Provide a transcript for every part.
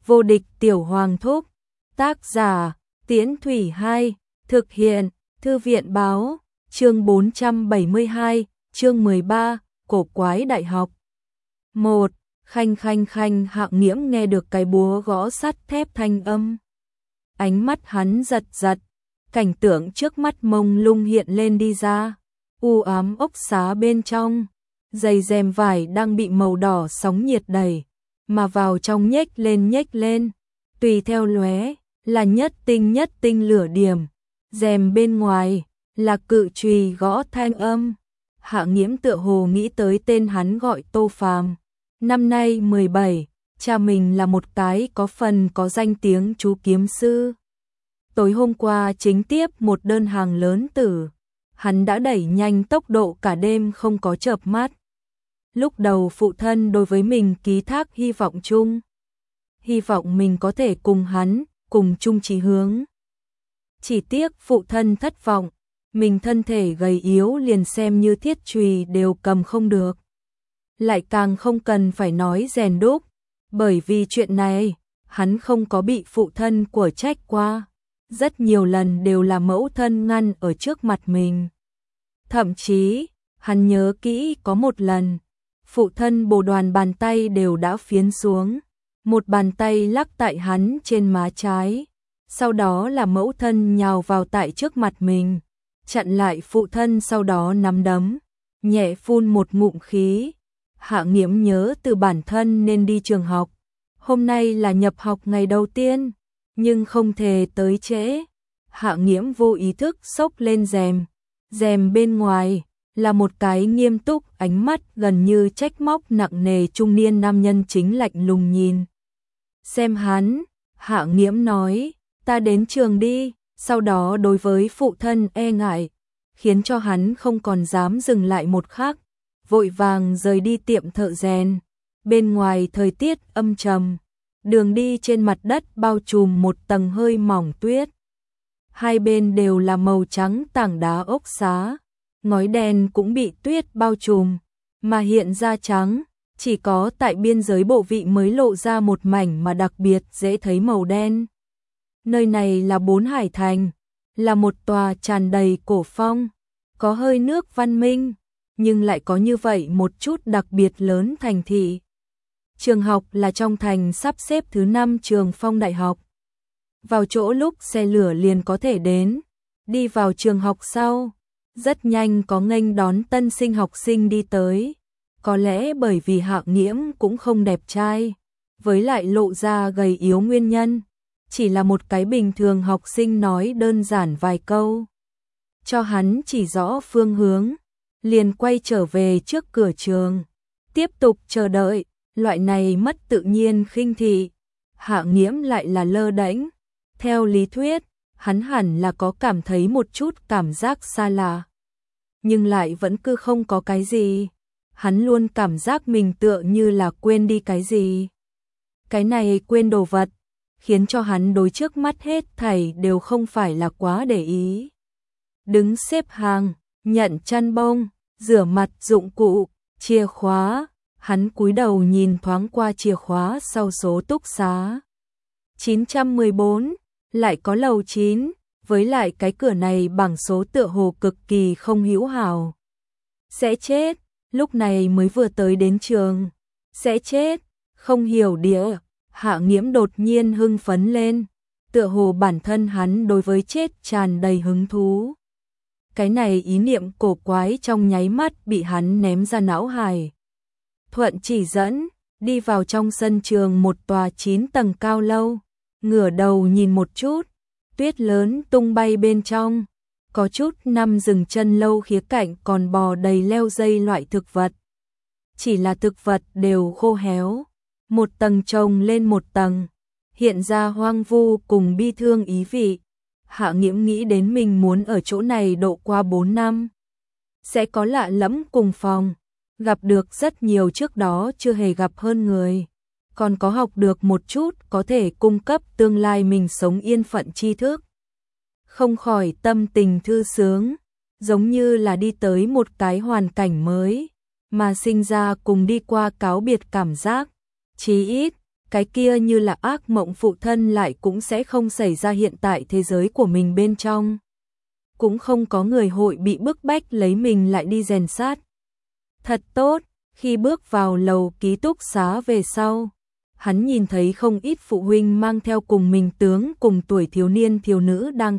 Vô địch tiểu hoàng thúc. Tác giả Tiễn Thủy 2. Thực hiện Thư viện báo. Chương 472. Chương 13. Cổ quái đại học. 1. Khanh khanh khanh. Hạng Nghiễm nghe được cái búa gõ sắt thép thanh âm. Ánh mắt hắn giật giật. Cảnh tượng trước mắt mông lung hiện lên đi ra. U ám ốc xá bên trong. Dây rèm vải đang bị màu đỏ sóng nhiệt đẩy. Mà vào trong nhếch lên. Tùy theo lóe là nhất tinh lửa điểm. Rèm bên ngoài là cự chùy gõ thanh âm. Hạng Nghiễm tựa hồ nghĩ tới tên hắn gọi Tô Phàm. Năm nay 17, cha mình là một cái có phần có danh tiếng chú kiếm sư. Tối hôm qua chính tiếp một đơn hàng lớn tử. Hắn đã đẩy nhanh tốc độ cả đêm không có chợp mắt. Lúc đầu phụ thân đối với mình ký thác hy vọng chung. Hy vọng mình có thể cùng hắn, cùng chung chí hướng. Chỉ tiếc phụ thân thất vọng, mình thân thể gầy yếu liền xem như thiết chùy đều cầm không được. Lại càng không cần phải nói rèn đúc, bởi vì chuyện này, hắn không có bị phụ thân của trách qua. Rất nhiều lần đều là mẫu thân ngăn ở trước mặt mình. Thậm chí, hắn nhớ kỹ có một lần, phụ thân bồ đoàn bàn tay đều đã phiến xuống. Một bàn tay lắc tại hắn trên má trái. Sau đó là mẫu thân nhào vào tại trước mặt mình. Chặn lại phụ thân sau đó nắm đấm. Nhẹ phun một ngụm khí. Hạng Nghiễm nhớ từ bản thân nên đi trường học. Hôm nay là nhập học ngày đầu tiên. Nhưng không thể tới trễ. Hạng Nghiễm vô ý thức xốc lên rèm. Rèm bên ngoài là một cái nghiêm túc, ánh mắt gần như trách móc nặng nề trung niên nam nhân chính lạnh lùng nhìn. Xem hắn, Hạng Nghiễm nói, ta đến trường đi, sau đó đối với phụ thân e ngại, khiến cho hắn không còn dám dừng lại một khắc, vội vàng rời đi tiệm thợ rèn. Bên ngoài thời tiết âm trầm, đường đi trên mặt đất bao trùm một tầng hơi mỏng tuyết. Hai bên đều là màu trắng tảng đá ốc xá, ngói đen cũng bị tuyết bao trùm, mà hiện ra trắng. Chỉ có tại biên giới bộ vị mới lộ ra một mảnh mà đặc biệt dễ thấy màu đen. Nơi này là Bốn Hải Thành, là một tòa tràn đầy cổ phong, có hơi nước văn minh, nhưng lại có như vậy một chút đặc biệt lớn thành thị. Trường học là trong thành sắp xếp thứ 5 trường Phong Đại học. Vào chỗ lúc xe lửa liền có thể đến, đi vào trường học sau, rất nhanh có nghênh đón tân sinh học sinh đi tới. Có lẽ bởi vì Hạng Nghiễm cũng không đẹp trai, với lại lộ ra gầy yếu nguyên nhân, chỉ là một cái bình thường học sinh nói đơn giản vài câu. Cho hắn chỉ rõ phương hướng, liền quay trở về trước cửa trường, tiếp tục chờ đợi, loại này mất tự nhiên khinh thị. Hạng Nghiễm lại là lơ đễnh, theo lý thuyết, hắn hẳn là có cảm thấy một chút cảm giác xa lạ, nhưng lại vẫn cứ không có cái gì. Hắn luôn cảm giác mình tựa như là quên đi cái gì. Cái này quên đồ vật, khiến cho hắn đối trước mắt hết thảy đều không phải là quá để ý. Đứng xếp hàng, nhận chăn bông, rửa mặt dụng cụ, chìa khóa. Hắn cúi đầu nhìn thoáng qua chìa khóa sau số túc xá. 914, lại có lầu 9, với lại cái cửa này bảng số tựa hồ cực kỳ không hữu hảo. Sẽ chết. Lúc này mới vừa tới đến trường, sẽ chết, không hiểu địa. Hạng Nghiễm đột nhiên hưng phấn lên, tựa hồ bản thân hắn đối với chết tràn đầy hứng thú. Cái này ý niệm cổ quái trong nháy mắt bị hắn ném ra não hải. Thuận chỉ dẫn, đi vào trong sân trường một tòa 9 tầng cao lâu, ngửa đầu nhìn một chút, tuyết lớn tung bay bên trong. Có chút năm rừng chân lâu khía cạnh còn bò đầy leo dây loại thực vật. Chỉ là thực vật đều khô héo, một tầng chồng lên một tầng, hiện ra hoang vu cùng bi thương ý vị. Hạng Nghiễm nghĩ đến mình muốn ở chỗ này độ qua 4 năm. Sẽ có lạ lẫm cùng phòng, gặp được rất nhiều trước đó chưa hề gặp hơn người. Còn có học được một chút có thể cung cấp tương lai mình sống yên phận tri thức. Không khỏi tâm tình thư sướng, giống như là đi tới một cái hoàn cảnh mới, mà sinh ra cùng đi qua cáo biệt cảm giác. Chí ít, cái kia như là ác mộng phụ thân lại cũng sẽ không xảy ra hiện tại thế giới của mình bên trong. Cũng không có người hội bị bức bách lấy mình lại đi rèn sát. Thật tốt, khi bước vào lầu ký túc xá về sau, hắn nhìn thấy không ít phụ huynh mang theo cùng mình tướng cùng tuổi thiếu niên thiếu nữ đang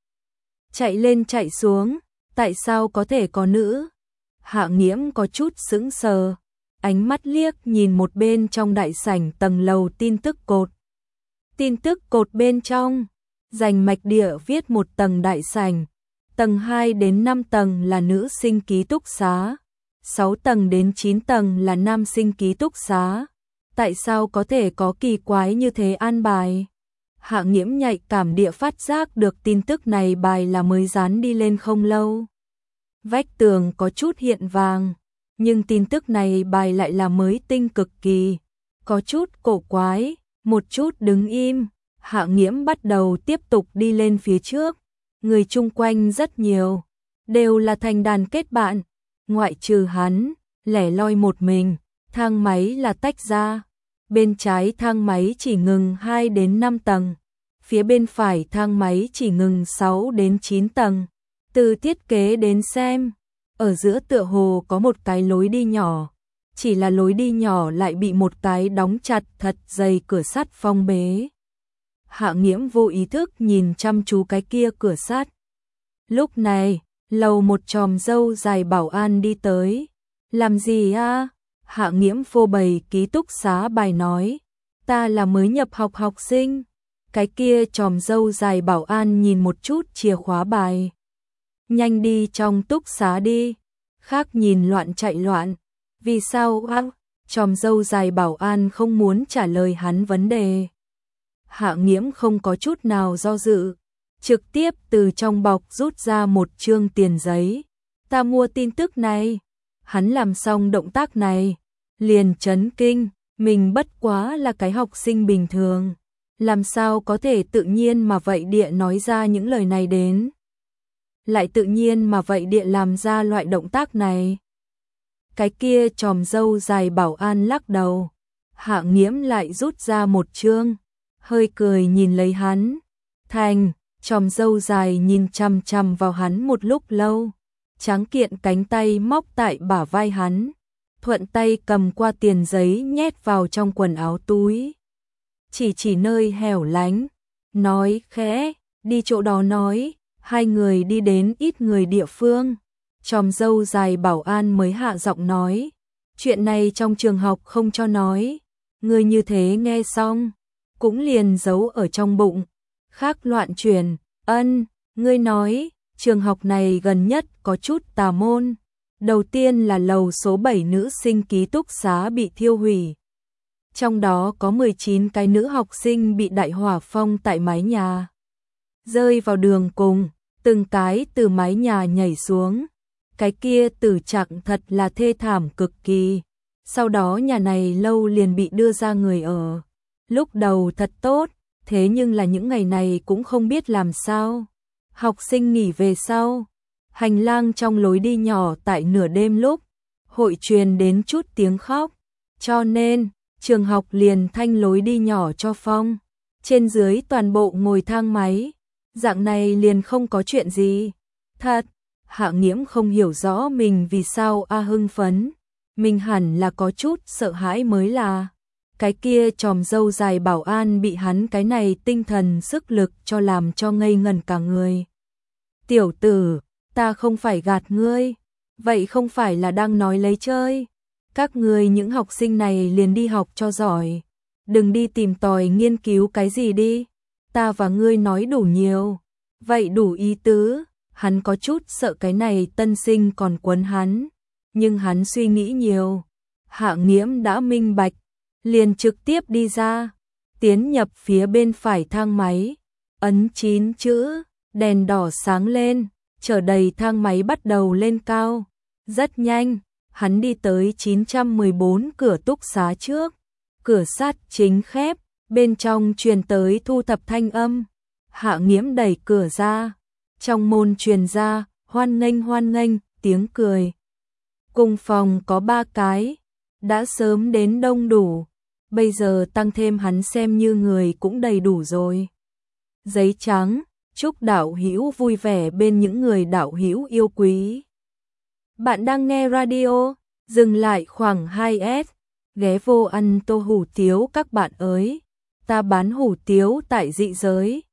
chạy lên chạy xuống, tại sao có thể có nữ? Hạ Nghiễm có chút sững sờ, ánh mắt liếc nhìn một bên trong đại sảnh tầng lầu tin tức cột. Tin tức cột bên trong, dành mạch địa viết một tầng đại sảnh, tầng 2 đến 5 tầng là nữ sinh ký túc xá, 6 tầng đến 9 tầng là nam sinh ký túc xá. Tại sao có thể có kỳ quái như thế an bài? Hạ Nghiễm nhạy cảm địa phát giác được tin tức này bài là mới dán đi lên không lâu. Vách tường có chút hiện vàng, nhưng tin tức này bài lại là mới tinh cực kỳ, có chút cổ quái, một chút đứng im. Hạ Nghiễm bắt đầu tiếp tục đi lên phía trước, người chung quanh rất nhiều, đều là thành đàn kết bạn, ngoại trừ hắn, lẻ loi một mình, thang máy là tách ra. Bên trái thang máy chỉ ngừng 2 đến 5 tầng, phía bên phải thang máy chỉ ngừng 6 đến 9 tầng. Từ thiết kế đến xem, ở giữa tựa hồ có một cái lối đi nhỏ, chỉ là lối đi nhỏ lại bị một cái đóng chặt thật dày cửa sắt phong bế. Hạ Nghiễm vô ý thức nhìn chăm chú cái kia cửa sắt. Lúc này, lầu một chòm râu dài bảo an đi tới. Làm gì a? Hạ Nghiễm phô bày ký túc xá bài nói, ta là mới nhập học học sinh. Cái kia chòm râu dài bảo an nhìn một chút chìa khóa bài. Nhanh đi trong túc xá đi. Khác nhìn loạn chạy loạn. Vì sao chòm râu dài bảo an không muốn trả lời hắn vấn đề. Hạ Nghiễm không có chút nào do dự, trực tiếp từ trong bọc rút ra một chương tiền giấy. Ta mua tin tức này. Hắn làm xong động tác này, liền chấn kinh, mình bất quá là cái học sinh bình thường, làm sao có thể tự nhiên mà vậy địa nói ra những lời này đến. Lại tự nhiên mà vậy địa làm ra loại động tác này. Cái kia chòm râu dài bảo an lắc đầu, Hạ Nghiễm lại rút ra một chương, hơi cười nhìn lấy hắn. Thành, chòm râu dài nhìn chằm chằm vào hắn một lúc lâu. Tráng kiện cánh tay móc tại bả vai hắn, thuận tay cầm qua tiền giấy nhét vào trong quần áo túi. Chỉ nơi hẻo lánh, nói khẽ, đi chỗ đó nói, hai người đi đến ít người địa phương. Chòm râu dài bảo an mới hạ giọng nói, chuyện này trong trường học không cho nói. Người như thế nghe xong, cũng liền giấu ở trong bụng. Khác loạn truyền, ngươi nói. Trường học này gần nhất có chút tà môn. Đầu tiên là lầu số 7 nữ sinh ký túc xá bị thiêu hủy. Trong đó có 19 cái nữ học sinh bị đại hỏa phong tại mái nhà. Rơi vào đường cùng, từng cái từ mái nhà nhảy xuống. Cái kia tử trạng thật là thê thảm cực kỳ. Sau đó nhà này lâu liền bị đưa ra người ở. Lúc đầu thật tốt, thế nhưng là những ngày này cũng không biết làm sao. Học sinh nghỉ về sau, hành lang trong lối đi nhỏ tại nửa đêm lúc, hội truyền đến chút tiếng khóc, cho nên, trường học liền thanh lối đi nhỏ cho phong, trên dưới toàn bộ ngồi thang máy, dạng này liền không có chuyện gì. Thật, Hạ Nghiễm không hiểu rõ mình vì sao hưng phấn, mình hẳn là có chút sợ hãi mới là. Cái kia chòm râu dài bảo an bị hắn cái này tinh thần sức lực cho làm cho ngây ngẩn cả người. Tiểu tử, ta không phải gạt ngươi, vậy không phải là đang nói lấy chơi. Các ngươi những học sinh này liền đi học cho giỏi, đừng đi tìm tòi nghiên cứu cái gì đi. Ta và ngươi nói đủ nhiều, vậy đủ ý tứ. Hắn có chút sợ cái này tân sinh còn quấn hắn, nhưng hắn suy nghĩ nhiều. Hạ Nghiễm đã minh bạch, liền trực tiếp đi ra, tiến nhập phía bên phải thang máy, ấn 9 chữ, đèn đỏ sáng lên, chở đầy thang máy bắt đầu lên cao. Rất nhanh, hắn đi tới 914 cửa túc xá trước, cửa sắt chính khép, bên trong truyền tới thu thập thanh âm. Hạ Nghiễm đẩy cửa ra, trong môn truyền ra, hoan nghênh, tiếng cười. Cùng phòng có 3 cái, đã sớm đến đông đủ. bây giờ tăng thêm hắn xem như người cũng đầy đủ rồi. Giấy trắng, chúc đạo hữu vui vẻ bên những người đạo hữu yêu quý. Bạn đang nghe radio, dừng lại khoảng 2S, ghé vô ăn tô hủ tiếu các bạn ơi. Ta bán hủ tiếu tại dị giới,